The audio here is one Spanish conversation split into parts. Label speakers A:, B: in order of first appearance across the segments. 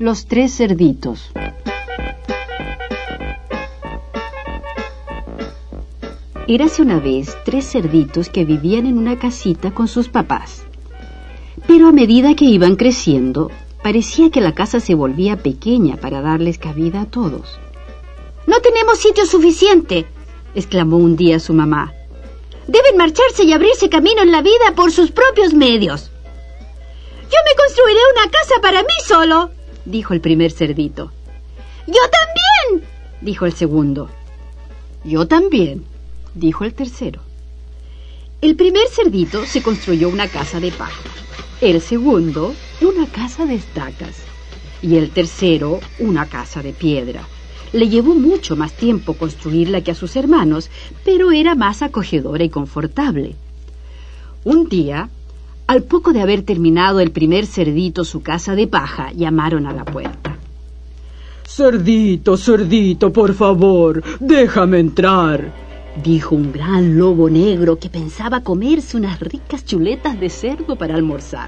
A: Los tres cerditos. Érase una vez tres cerditos que vivían en una casita con sus papás. Pero a medida que iban creciendo, parecía que la casa se volvía pequeña para darles cabida a todos.
B: «No tenemos sitio suficiente»,
A: exclamó un día su mamá.
B: «Deben marcharse y abrirse camino en la vida por sus propios medios». «Yo me construiré una casa para mí solo»,
A: dijo el primer cerdito.
B: «Yo también»,
A: dijo el segundo. «Yo también», dijo el tercero. El primer cerdito se construyó una casa de paja, el segundo una casa de estacas y el tercero una casa de piedra. Le llevó mucho más tiempo construirla que a sus hermanos, pero era más acogedora y confortable. Un día, al poco de haber terminado el primer cerdito su casa de paja, llamaron a la puerta.
C: «Cerdito, cerdito, por favor, déjame entrar»,
A: dijo un gran lobo negro que pensaba comerse unas ricas chuletas de cerdo para almorzar.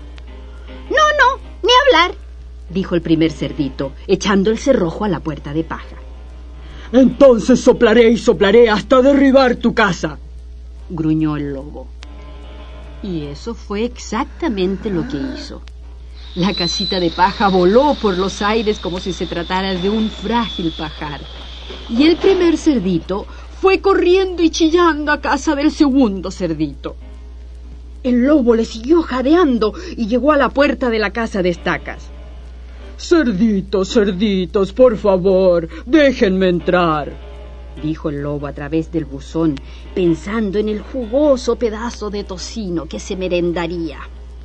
B: «No, ni hablar»,
A: dijo el primer cerdito, echando el cerrojo a la puerta de paja.
C: «Entonces soplaré y soplaré hasta derribar tu casa»,
A: gruñó el lobo. Y eso fue exactamente lo que hizo. La casita de paja voló por los aires como si se tratara de un frágil pajar. Y el primer cerdito fue corriendo y chillando a casa del segundo cerdito. El lobo le siguió jadeando y llegó a la puerta de la casa de estacas.
C: «Cerditos, cerditos, por favor, déjenme entrar»,
A: dijo el lobo a través del buzón, pensando en el jugoso pedazo de tocino que se merendaría.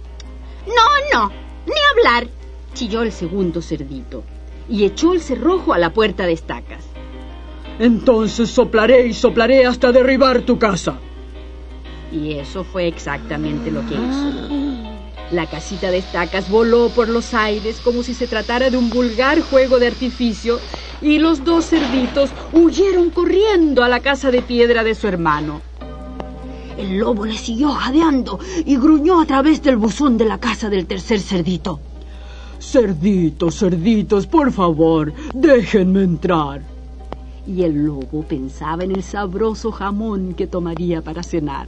B: No, ni hablar»,
A: chilló el segundo cerdito, y echó el cerrojo a la puerta de estacas.
C: «Entonces soplaré y soplaré hasta derribar tu casa».
A: Y eso fue exactamente lo que hizo. La casita de estacas voló por los aires como si se tratara de un vulgar juego de artificio y los dos cerditos huyeron corriendo a la casa de piedra de su hermano. El lobo le siguió jadeando y gruñó a través del buzón de la casa del tercer cerdito.
C: «Cerditos, cerditos, por favor, déjenme entrar».
A: Y el lobo pensaba en el sabroso jamón que tomaría para cenar.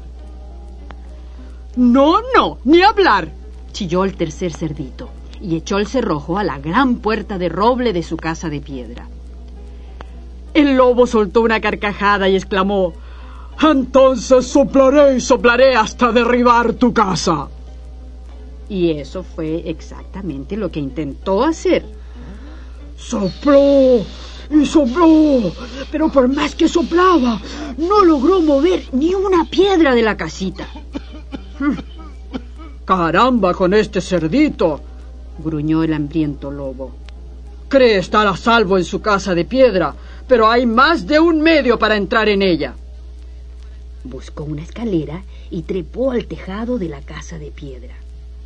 C: «No, ni hablar»,
A: chilló el tercer cerdito y echó el cerrojo a la gran puerta de roble de su casa de piedra. El lobo soltó una carcajada y exclamó:
C: «Entonces soplaré y soplaré hasta derribar tu casa».
A: Y eso fue exactamente lo que intentó hacer.
C: Sopló y sopló,
A: pero por más que soplaba, no logró mover ni una piedra de la casita.
C: «Caramba con este cerdito»,
A: gruñó el hambriento lobo.
C: «Cree estar a salvo en su casa de piedra, pero hay más de un medio para entrar en ella».
A: Buscó una escalera y trepó al tejado de la casa de piedra.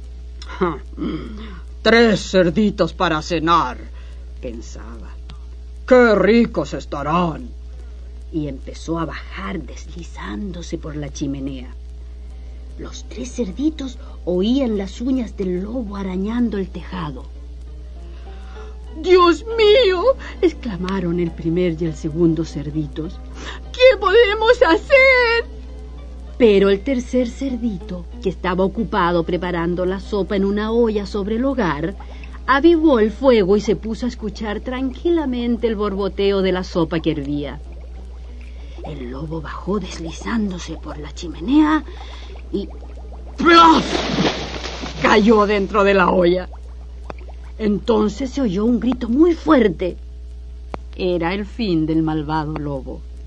C: «3 cerditos para cenar», pensaba. «Qué ricos estarán».
A: Y empezó a bajar deslizándose por la chimenea. Los 3 cerditos oían las uñas del lobo arañando el tejado. «¡Dios mío!», exclamaron el primer y el segundo cerditos. «¿Qué podemos hacer?». Pero el tercer cerdito, que estaba ocupado preparando la sopa en una olla sobre el hogar, avivó el fuego y se puso a escuchar tranquilamente el borboteo de la sopa que hervía. El lobo bajó deslizándose por la chimenea y ¡plaf!, cayó dentro de la olla. Entonces se oyó un grito muy fuerte. Era el fin del malvado lobo.